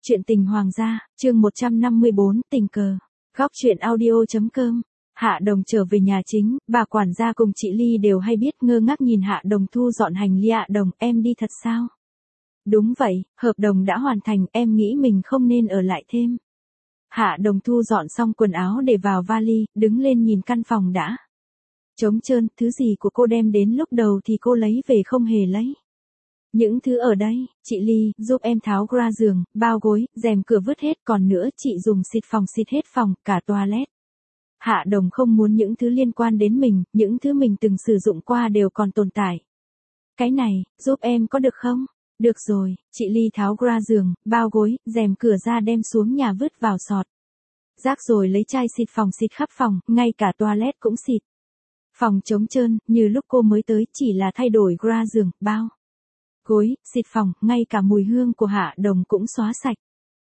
Chuyện tình hoàng gia, chương 154, tình cờ. Góc chuyện audio.com. Hạ Đồng trở về nhà chính, bà quản gia cùng chị Ly đều hay biết, ngơ ngác nhìn Hạ Đồng thu dọn hành lý. Hạ Đồng, em đi thật sao? Đúng vậy, hợp đồng đã hoàn thành, em nghĩ mình không nên ở lại thêm. Hạ Đồng thu dọn xong quần áo để vào vali, đứng lên nhìn căn phòng đã trống trơn, thứ gì của cô đem đến lúc đầu thì cô lấy về không hề lấy. Những thứ ở đây, chị Ly, giúp em tháo gra giường, bao gối, rèm cửa vứt hết, còn nữa chị dùng xịt phòng xịt hết phòng, cả toilet. Hạ Đồng không muốn những thứ liên quan đến mình, những thứ mình từng sử dụng qua đều còn tồn tại. Cái này, giúp em có được không? Được rồi, chị Ly tháo gra giường, bao gối, rèm cửa ra đem xuống nhà vứt vào sọt rác rồi lấy chai xịt phòng xịt khắp phòng, ngay cả toilet cũng xịt. Phòng trống trơn, như lúc cô mới tới, chỉ là thay đổi gra giường, bao gối, xịt phòng, ngay cả mùi hương của Hạ Đồng cũng xóa sạch.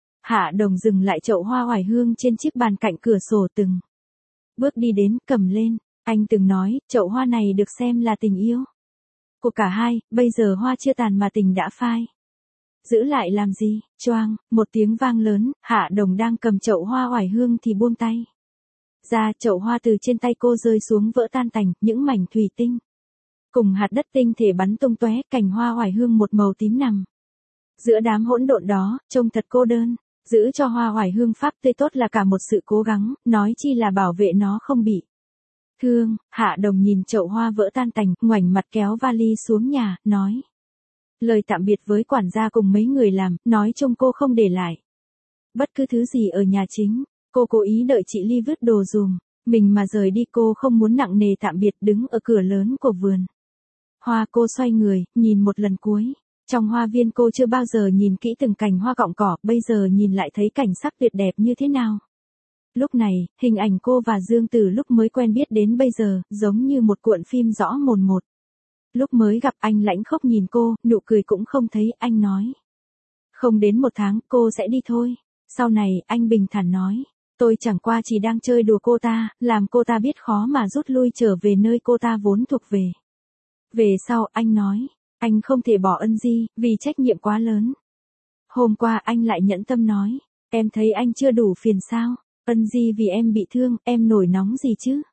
Hạ Đồng dừng lại chậu hoa oải hương trên chiếc bàn cạnh cửa sổ, từng bước đi đến, cầm lên. Anh từng nói, chậu hoa này được xem là tình yêu của cả hai, bây giờ hoa chưa tàn mà tình đã phai. Giữ lại làm gì? Choang, một tiếng vang lớn, Hạ Đồng đang cầm chậu hoa oải hương thì buông tay ra, chậu hoa từ trên tay cô rơi xuống vỡ tan tành, những mảnh thủy tinh cùng hạt đất tinh thể bắn tung tóe, cành hoa oải hương một màu tím nằm giữa đám hỗn độn đó, trông thật cô đơn. Giữ cho hoa oải hương pháp tươi tốt là cả một sự cố gắng, nói chi là bảo vệ nó không bị thương. Hạ Đồng nhìn chậu hoa vỡ tan tành, ngoảnh mặt kéo vali xuống nhà, nói lời tạm biệt với quản gia cùng mấy người làm, nói chung cô không để lại bất cứ thứ gì ở nhà chính. Cô cố ý đợi chị Ly vứt đồ dùm mình mà rời đi, cô không muốn nặng nề tạm biệt. Đứng ở cửa lớn của vườn hoa, cô xoay người, nhìn một lần cuối. Trong hoa viên cô chưa bao giờ nhìn kỹ từng cành hoa cọng cỏ, bây giờ nhìn lại thấy cảnh sắc tuyệt đẹp như thế nào. Lúc này, hình ảnh cô và Dương từ lúc mới quen biết đến bây giờ, giống như một cuộn phim rõ mồn một. Lúc mới gặp anh lãnh khốc nhìn cô, nụ cười cũng không thấy, anh nói. Không đến một tháng, cô sẽ đi thôi. Sau này, anh bình thản nói. Tôi chẳng qua chỉ đang chơi đùa cô ta, làm cô ta biết khó mà rút lui trở về nơi cô ta vốn thuộc về. Về sau, anh nói. Anh không thể bỏ Ân Di, vì trách nhiệm quá lớn. Hôm qua anh lại nhẫn tâm nói. Em thấy anh chưa đủ phiền sao? Ân Di vì em bị thương, em nổi nóng gì chứ?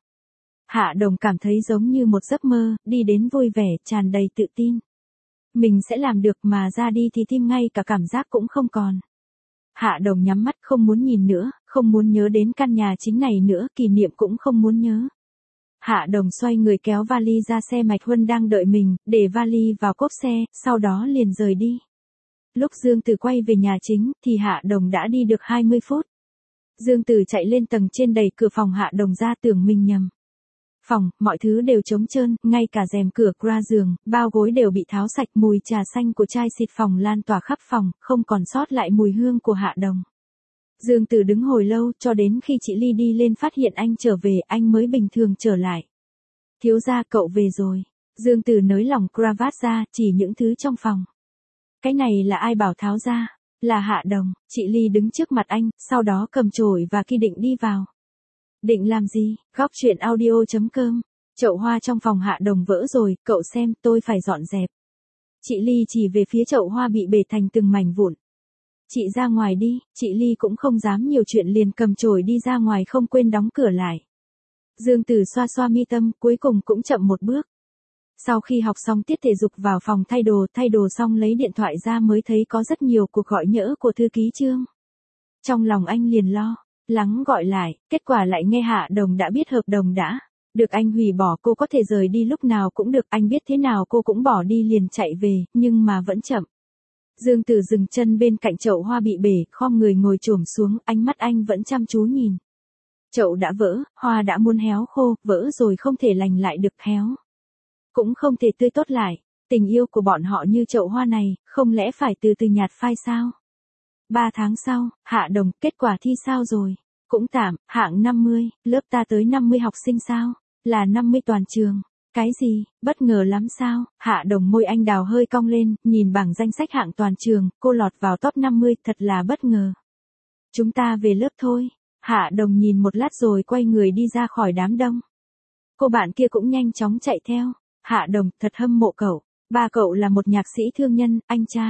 Hạ Đồng cảm thấy giống như một giấc mơ, đi đến vui vẻ, tràn đầy tự tin. Mình sẽ làm được, mà ra đi thì tim ngay cả cảm giác cũng không còn. Hạ Đồng nhắm mắt, không muốn nhìn nữa, không muốn nhớ đến căn nhà chính này nữa, kỷ niệm cũng không muốn nhớ. Hạ Đồng xoay người kéo vali ra xe, Mạch Huân đang đợi mình, để vali vào cốp xe, sau đó liền rời đi. Lúc Dương Từ quay về nhà chính, thì Hạ Đồng đã đi được 20 phút. Dương Từ chạy lên tầng trên đẩy cửa phòng Hạ Đồng ra, tưởng mình nhầm phòng, mọi thứ đều trống trơn, ngay cả rèm cửa, gra giường, bao gối đều bị tháo sạch, mùi trà xanh của chai xịt phòng lan tỏa khắp phòng, không còn sót lại mùi hương của Hạ Đồng. Dương Từ đứng hồi lâu, cho đến khi chị Ly đi lên phát hiện anh trở về, anh mới bình thường trở lại. Thiếu gia, cậu về rồi. Dương Từ nới lỏng cravat ra, chỉ những thứ trong phòng. Cái này là ai bảo tháo ra? Là Hạ Đồng. Chị Ly đứng trước mặt anh, sau đó cầm chổi và khi định đi vào. Định làm gì? Góc chuyện audio.com. Chậu hoa trong phòng Hạ Đồng vỡ rồi, cậu xem, tôi phải dọn dẹp. Chị Ly chỉ về phía chậu hoa bị bể thành từng mảnh vụn. Chị ra ngoài đi. Chị Ly cũng không dám nhiều chuyện, liền cầm chổi đi ra ngoài, không quên đóng cửa lại. Dương Từ xoa xoa mi tâm, cuối cùng cũng chậm một bước. Sau khi học xong tiết thể dục vào phòng thay đồ xong lấy điện thoại ra mới thấy có rất nhiều cuộc gọi nhỡ của thư ký Trương. Trong lòng anh liền lo lắng gọi lại, kết quả lại nghe Hạ Đồng đã biết hợp đồng đã được anh hủy bỏ, cô có thể rời đi lúc nào cũng được, anh biết thế nào cô cũng bỏ đi liền chạy về, nhưng mà vẫn chậm. Dương Từ dừng chân bên cạnh chậu hoa bị bể, khom người ngồi chồm xuống, ánh mắt anh vẫn chăm chú nhìn. Chậu đã vỡ, hoa đã muốn héo khô, vỡ rồi không thể lành lại được, héo cũng không thể tươi tốt lại. Tình yêu của bọn họ như chậu hoa này, không lẽ phải từ từ nhạt phai sao? 3 tháng sau, Hạ Đồng, kết quả thi sao rồi? Cũng tạm, hạng 50, lớp ta tới 50 học sinh sao? Là 50 toàn trường. Cái gì, bất ngờ lắm sao? Hạ Đồng môi anh đào hơi cong lên, nhìn bảng danh sách hạng toàn trường, cô lọt vào top 50, thật là bất ngờ. Chúng ta về lớp thôi. Hạ Đồng nhìn một lát rồi quay người đi ra khỏi đám đông. Cô bạn kia cũng nhanh chóng chạy theo. Hạ Đồng, thật hâm mộ cậu. Ba cậu là một nhạc sĩ thương nhân, anh trai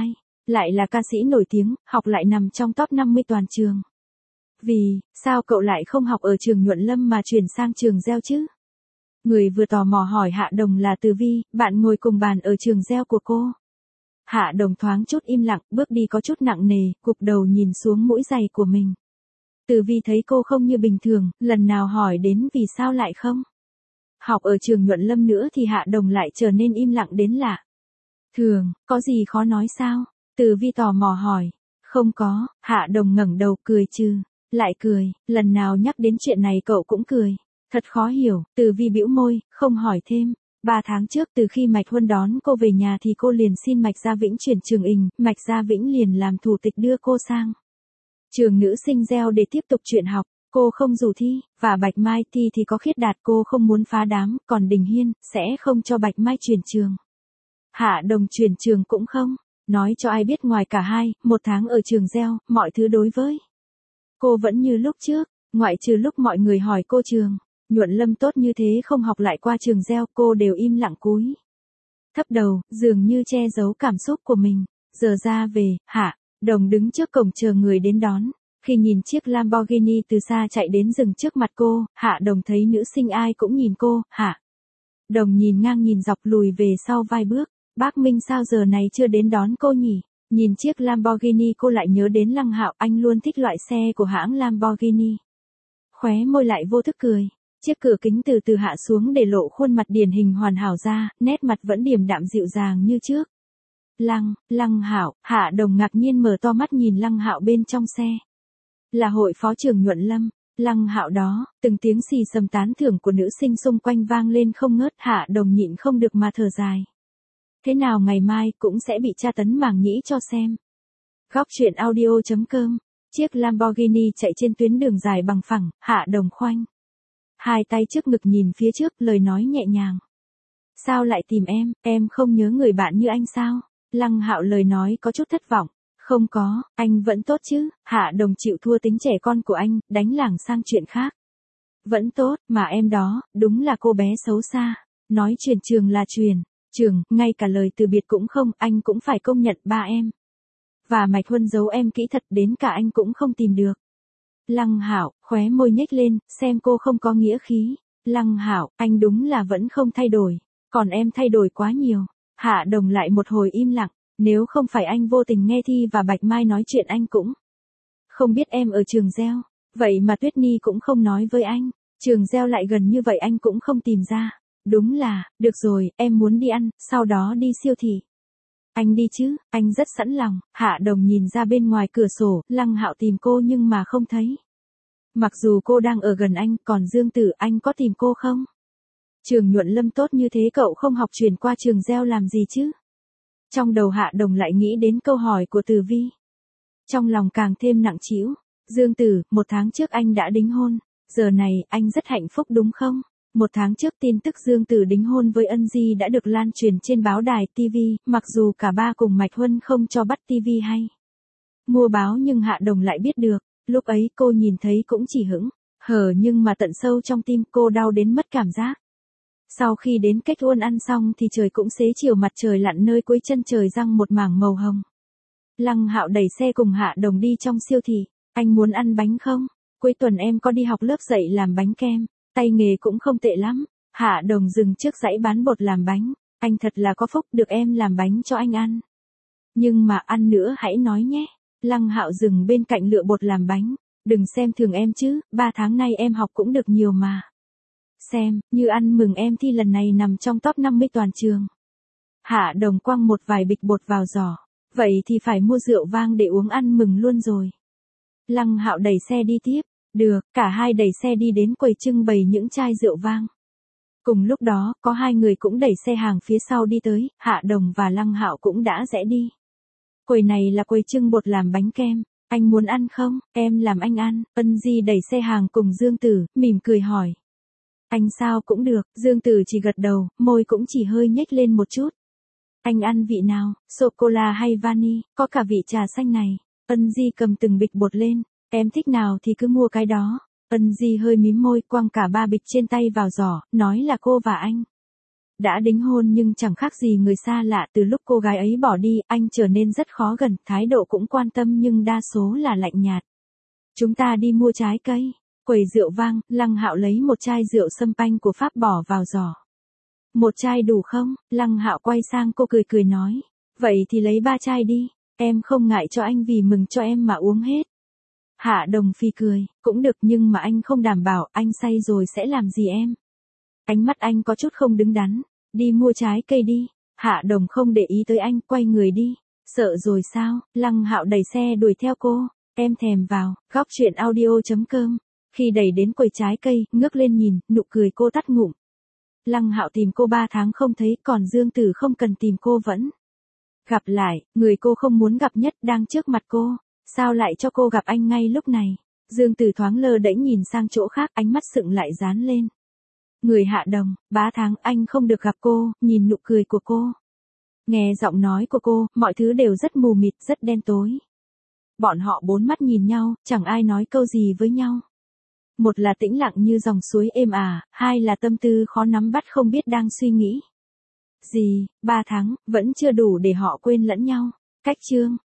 lại là ca sĩ nổi tiếng, học lại nằm trong top 50 toàn trường. Vì, sao cậu lại không học ở trường Nhuận Lâm mà chuyển sang trường Gieo chứ? Người vừa tò mò hỏi Hạ Đồng là Từ Vi, bạn ngồi cùng bàn ở trường Gieo của cô. Hạ Đồng thoáng chút im lặng, bước đi có chút nặng nề, gục đầu nhìn xuống mũi giày của mình. Từ Vi thấy cô không như bình thường, lần nào hỏi đến vì sao lại không học ở trường Nhuận Lâm nữa thì Hạ Đồng lại trở nên im lặng đến lạ. Thường, có gì khó nói sao? Từ Vi tò mò hỏi. Không có, Hạ Đồng ngẩng đầu cười trừ. Lại cười, lần nào nhắc đến chuyện này cậu cũng cười. Thật khó hiểu, Từ Vi bĩu môi, không hỏi thêm. 3 tháng trước từ khi Mạch Huân đón cô về nhà thì cô liền xin Mạch Gia Vĩnh chuyển trường ình, Mạch Gia Vĩnh liền làm thủ tịch đưa cô sang trường nữ sinh Gieo để tiếp tục chuyện học. Cô không dù thi, và Bạch Mai thi thì có Khiết Đạt cô không muốn phá đám, còn Đình Hiên sẽ không cho Bạch Mai chuyển trường. Hạ Đồng chuyển trường cũng không, nói cho ai biết ngoài cả hai, 1 tháng ở trường Gieo, mọi thứ đối với cô vẫn như lúc trước, ngoại trừ lúc mọi người hỏi cô trường Nhuận Lâm tốt như thế không học lại qua trường Gieo, cô đều im lặng cúi thấp đầu, dường như che giấu cảm xúc của mình. Giờ ra về, Hạ Đồng đứng trước cổng chờ người đến đón. Khi nhìn chiếc Lamborghini từ xa chạy đến dừng trước mặt cô, Hạ Đồng thấy nữ sinh ai cũng nhìn cô. Hạ Đồng nhìn ngang nhìn dọc lùi về sau vài bước. Bác Minh sao giờ này chưa đến đón cô nhỉ? Nhìn chiếc Lamborghini cô lại nhớ đến Lăng Hạo, anh luôn thích loại xe của hãng Lamborghini. Khóe môi lại vô thức cười. Chiếc cửa kính từ từ hạ xuống để lộ khuôn mặt điển hình hoàn hảo ra, nét mặt vẫn điềm đạm dịu dàng như trước. Lăng Hạo, Hạ Đồng ngạc nhiên mở to mắt nhìn Lăng Hạo bên trong xe. Là hội phó trưởng Nhuận Lâm, Lăng Hạo đó, từng tiếng xì xầm tán thưởng của nữ sinh xung quanh vang lên không ngớt. Hạ Đồng nhịn không được mà thở dài. Thế nào ngày mai cũng sẽ bị tra tấn màng nhĩ cho xem. Góc truyện audio.com. Chiếc Lamborghini chạy trên tuyến đường dài bằng phẳng, Hạ Đồng khoanh hai tay trước ngực nhìn phía trước, lời nói nhẹ nhàng. Sao lại tìm em không nhớ người bạn như anh sao? Lăng Hạo lời nói có chút thất vọng. Không có, anh vẫn tốt chứ. Hạ Đồng chịu thua tính trẻ con của anh, đánh lảng sang chuyện khác. Vẫn tốt, mà em đó, đúng là cô bé xấu xa. Nói chuyển trường là chuyển trường, ngay cả lời từ biệt cũng không, anh cũng phải công nhận ba em. Và Mạch Huân giấu em kỹ thật đến cả anh cũng không tìm được. Lăng Hạo, khóe môi nhếch lên, xem cô không có nghĩa khí. Lăng Hạo, anh đúng là vẫn không thay đổi. Còn em thay đổi quá nhiều. Hạ Đồng lại một hồi im lặng. Nếu không phải anh vô tình nghe Thi và Bạch Mai nói chuyện anh cũng không biết em ở trường Gieo. Vậy mà Tuyết Nhi cũng không nói với anh. Trường Gieo lại gần như vậy anh cũng không tìm ra. Đúng là, được rồi, em muốn đi ăn, sau đó đi siêu thị. Anh đi chứ, anh rất sẵn lòng. Hạ Đồng nhìn ra bên ngoài cửa sổ, Lăng Hạo tìm cô nhưng mà không thấy. Mặc dù cô đang ở gần anh, còn Dương Tử anh có tìm cô không? Trường Nhuận Lâm tốt như thế cậu không học chuyển qua trường Gieo làm gì chứ? Trong đầu Hạ Đồng lại nghĩ đến câu hỏi của Từ Vi. Trong lòng càng thêm nặng trĩu. Dương Tử, 1 tháng trước anh đã đính hôn. Giờ này, anh rất hạnh phúc đúng không? 1 tháng trước tin tức Dương Tử đính hôn với Ân Di đã được lan truyền trên báo đài TV, mặc dù cả ba cùng Mạch Huân không cho bắt TV hay mua báo nhưng Hạ Đồng lại biết được. Lúc ấy cô nhìn thấy cũng chỉ hững hờ nhưng mà tận sâu trong tim cô đau đến mất cảm giác. Sau khi đến Kết Huân ăn xong thì trời cũng xế chiều, mặt trời lặn nơi cuối chân trời răng một mảng màu hồng. Lăng Hạo đẩy xe cùng Hạ Đồng đi trong siêu thị. Anh muốn ăn bánh không? Cuối tuần em có đi học lớp dạy làm bánh kem. Tay nghề cũng không tệ lắm. Hạ Đồng dừng trước dãy bán bột làm bánh. Anh thật là có phúc được em làm bánh cho anh ăn. Nhưng mà ăn nữa hãy nói nhé. Lăng Hạo dừng bên cạnh lựa bột làm bánh. Đừng xem thường em chứ, 3 tháng nay em học cũng được nhiều mà. Xem, như ăn mừng em thi lần này nằm trong top 50 toàn trường. Hạ Đồng quăng một vài bịch bột vào giỏ. Vậy thì phải mua rượu vang để uống ăn mừng luôn rồi. Lăng Hạo đẩy xe đi tiếp. Được, cả hai đẩy xe đi đến quầy trưng bày những chai rượu vang. Cùng lúc đó, có 2 người cũng đẩy xe hàng phía sau đi tới, Hạ Đồng và Lăng Hạo cũng đã rẽ đi. Quầy này là quầy trưng bột làm bánh kem. Anh muốn ăn không? Em làm anh ăn. Ân Di đẩy xe hàng cùng Dương Tử, mỉm cười hỏi. Anh sao cũng được, Dương Tử chỉ gật đầu, môi cũng chỉ hơi nhếch lên một chút. Anh ăn vị nào, sô-cô-la hay vani, có cả vị trà xanh này. Ân Di cầm từng bịch bột lên, em thích nào thì cứ mua cái đó. Ân Di hơi mím môi, quăng cả 3 bịch trên tay vào giỏ, nói là cô và anh Đã đính hôn nhưng chẳng khác gì người xa lạ, từ lúc cô gái ấy bỏ đi, anh trở nên rất khó gần, thái độ cũng quan tâm nhưng đa số là lạnh nhạt. Chúng ta đi mua trái cây. Quầy rượu vang, Lăng Hạo lấy một chai rượu sâm panh của Pháp bỏ vào giỏ. Một chai đủ không? Lăng Hạo quay sang cô cười cười nói. Vậy thì lấy 3 chai đi, em không ngại cho anh vì mừng cho em mà uống hết. Hạ Đồng phì cười, cũng được nhưng mà anh không đảm bảo anh say rồi sẽ làm gì em. Ánh mắt anh có chút không đứng đắn, đi mua trái cây đi. Hạ Đồng không để ý tới anh, quay người đi. Sợ rồi sao? Lăng Hạo đẩy xe đuổi theo cô. Em thèm vào, góc chuyện audio.com. Khi đẩy đến quầy trái cây, ngước lên nhìn, nụ cười cô tắt ngụm. Lăng Hạo tìm cô 3 tháng không thấy, còn Dương Tử không cần tìm cô vẫn. Gặp lại, người cô không muốn gặp nhất đang trước mặt cô. Sao lại cho cô gặp anh ngay lúc này? Dương Tử thoáng lơ đễnh nhìn sang chỗ khác, ánh mắt sững lại dán lên. Người Hạ Đồng, 3 tháng anh không được gặp cô, nhìn nụ cười của cô. Nghe giọng nói của cô, mọi thứ đều rất mù mịt, rất đen tối. Bọn họ 4 mắt nhìn nhau, chẳng ai nói câu gì với nhau. Một là tĩnh lặng như dòng suối êm ả, hai là tâm tư khó nắm bắt không biết đang suy nghĩ gì. 3 tháng, vẫn chưa đủ để họ quên lẫn nhau. Cách chương.